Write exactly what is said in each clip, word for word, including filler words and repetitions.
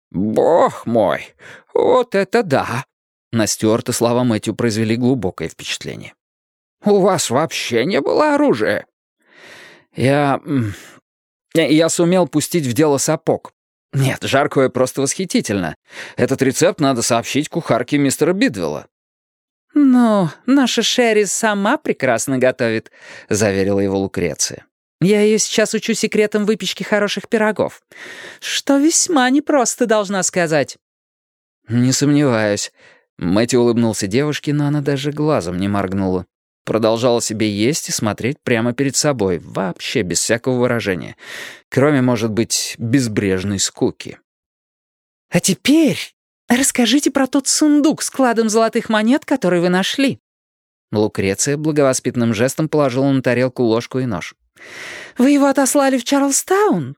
«Бог мой, вот это да!» На Стюарта слова Мэтью произвели глубокое впечатление. «У вас вообще не было оружия?» «Я... я сумел пустить в дело сапог. Нет, жаркое просто восхитительно. Этот рецепт надо сообщить кухарке мистера Бидвелла». «Ну, наша Шерри сама прекрасно готовит», — заверила его Лукреция. «Я ее сейчас учу секретам выпечки хороших пирогов. Что весьма непросто, должна сказать». «Не сомневаюсь». Мэтью улыбнулся девушке, но она даже глазом не моргнула. Продолжала себе есть и смотреть прямо перед собой, вообще без всякого выражения. Кроме, может быть, безбрежной скуки. «А теперь расскажите про тот сундук с кладом золотых монет, который вы нашли». Лукреция благовоспитанным жестом положила на тарелку ложку и нож. «Вы его отослали в Чарльстаун?»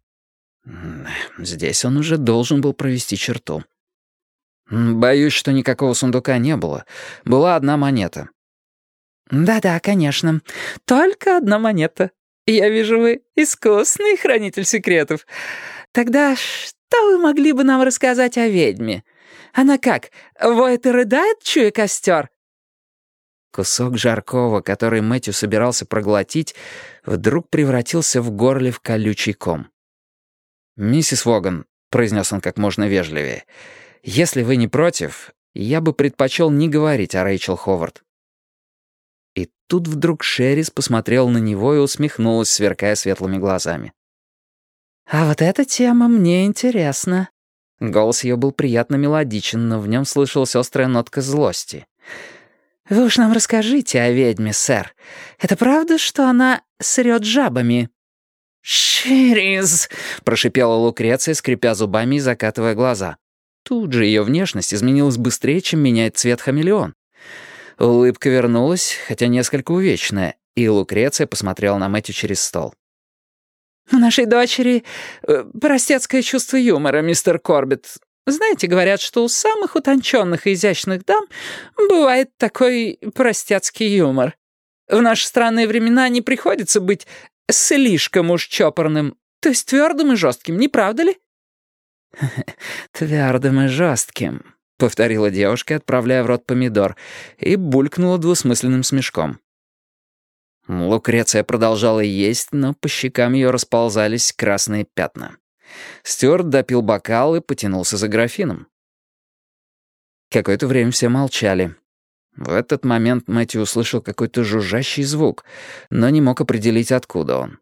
Здесь он уже должен был провести черту. Боюсь, что никакого сундука не было. Была одна монета. «Да-да, конечно. Только одна монета. Я вижу, вы искусный хранитель секретов. Тогда что вы могли бы нам рассказать о ведьме? Она как, воет и рыдает, чуя костер?» Кусок жаркого, который Мэтью собирался проглотить, вдруг превратился в горле в колючий ком. «Миссис Воган», — произнес он как можно вежливее, — «если вы не против, я бы предпочел не говорить о Рэйчел Ховард». И тут вдруг Шерис посмотрел на него и усмехнулась, сверкая светлыми глазами. «А вот эта тема мне интересна». Голос ее был приятно мелодичен, но в нем слышалась острая нотка злости. «Вы уж нам расскажите о ведьме, сэр. Это правда, что она срет жабами?» «Шерис!» — прошипела Лукреция, скрипя зубами и закатывая глаза. Тут же ее внешность изменилась быстрее, чем меняет цвет хамелеон. Улыбка вернулась, хотя несколько увечная, и Лукреция посмотрела на Мэтью через стол. «У нашей дочери э, простецкое чувство юмора, мистер Корбетт. Знаете, говорят, что у самых утонченных и изящных дам бывает такой простецкий юмор. В наши странные времена не приходится быть слишком уж чопорным, то есть твердым и жестким, не правда ли?» «Твердым и жестким», — повторила девушка, отправляя в рот помидор, и булькнула двусмысленным смешком. Лукреция продолжала есть, но по щекам ее расползались красные пятна. Стюарт допил бокал и потянулся за графином. Какое-то время все молчали. В этот момент Мэтью услышал какой-то жужжащий звук, но не мог определить, откуда он.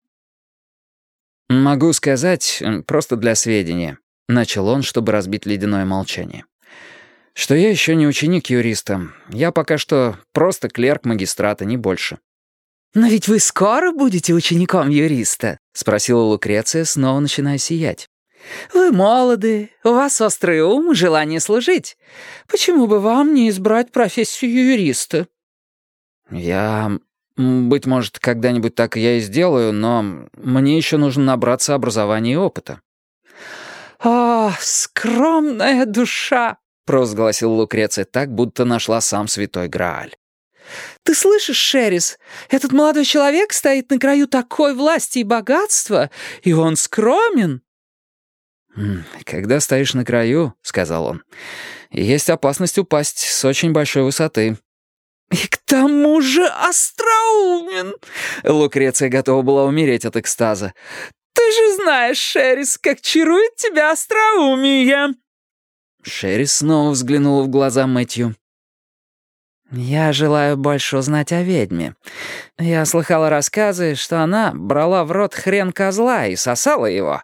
«Могу сказать, просто для сведения», — начал он, чтобы разбить ледяное молчание, «что я еще не ученик юриста. Я пока что просто клерк магистрата, не больше». «Но ведь вы скоро будете учеником юриста?» — спросила Лукреция, снова начиная сиять. «Вы молоды, у вас острый ум и желание служить. Почему бы вам не избрать профессию юриста?» «Я... быть может, когда-нибудь так я и сделаю, но мне еще нужно набраться образования и опыта». «О, скромная душа!» — провозгласила Лукреция так, будто нашла сам святой Грааль. «Ты слышишь, Шерис, этот молодой человек стоит на краю такой власти и богатства, и он скромен». «Когда стоишь на краю, — сказал он, — есть опасность упасть с очень большой высоты». «И к тому же остроумен!» Лукреция готова была умереть от экстаза. «Ты же знаешь, Шерис, как чарует тебя остроумие!» Шерис снова взглянула в глаза Мэтью. «Я желаю больше узнать о ведьме. Я слыхала рассказы, что она брала в рот хрен козла и сосала его».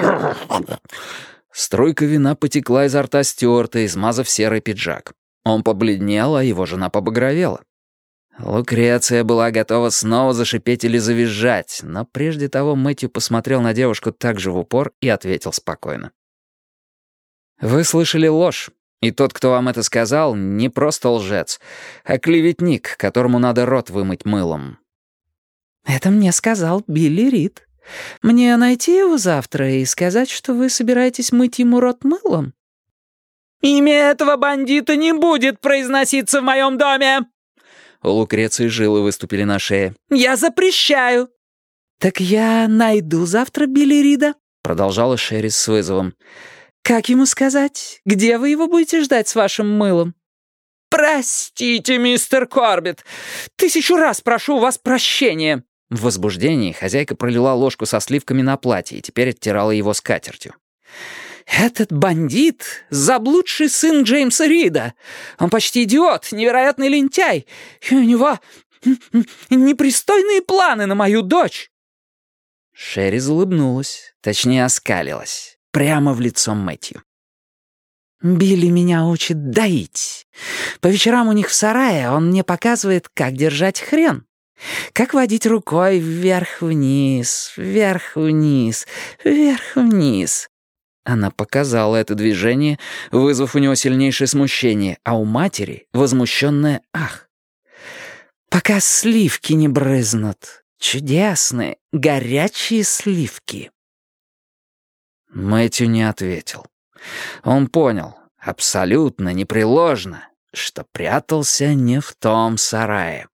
Струйка вина потекла изо рта Стюарта, измазав серый пиджак. Он побледнел, а его жена побагровела. Лукреция была готова снова зашипеть или завизжать, но прежде того Мэтью посмотрел на девушку так же в упор и ответил спокойно. «Вы слышали ложь. И тот, кто вам это сказал, не просто лжец, а клеветник, которому надо рот вымыть мылом». «Это мне сказал Билли Рид. Мне найти его завтра и сказать, что вы собираетесь мыть ему рот мылом?» «Имя этого бандита не будет произноситься в моем доме!» У Лукреции жилы выступили на шее. «Я запрещаю!» «Так я найду завтра Билли Рида?» Продолжала Шерис с вызовом. Как ему сказать? Где вы его будете ждать с вашим мылом? «Простите, мистер Корбетт! Тысячу раз прошу у вас прощения!» В возбуждении хозяйка пролила ложку со сливками на платье и теперь оттирала его скатертью. «Этот бандит — заблудший сын Джеймса Рида. Он почти идиот, невероятный лентяй. И у него непристойные планы на мою дочь». Шерри улыбнулась, точнее оскалилась, прямо в лицо Мэтью. «Билли меня учит доить. По вечерам у них в сарае он мне показывает, как держать хрен. Как водить рукой вверх-вниз, вверх-вниз, вверх-вниз». Она показала это движение, вызвав у него сильнейшее смущение, а у матери — возмущенное «ах». «Пока сливки не брызнут. Чудесные, горячие сливки». Мэтью не ответил. Он понял, абсолютно непреложно, что прятался не в том сарае.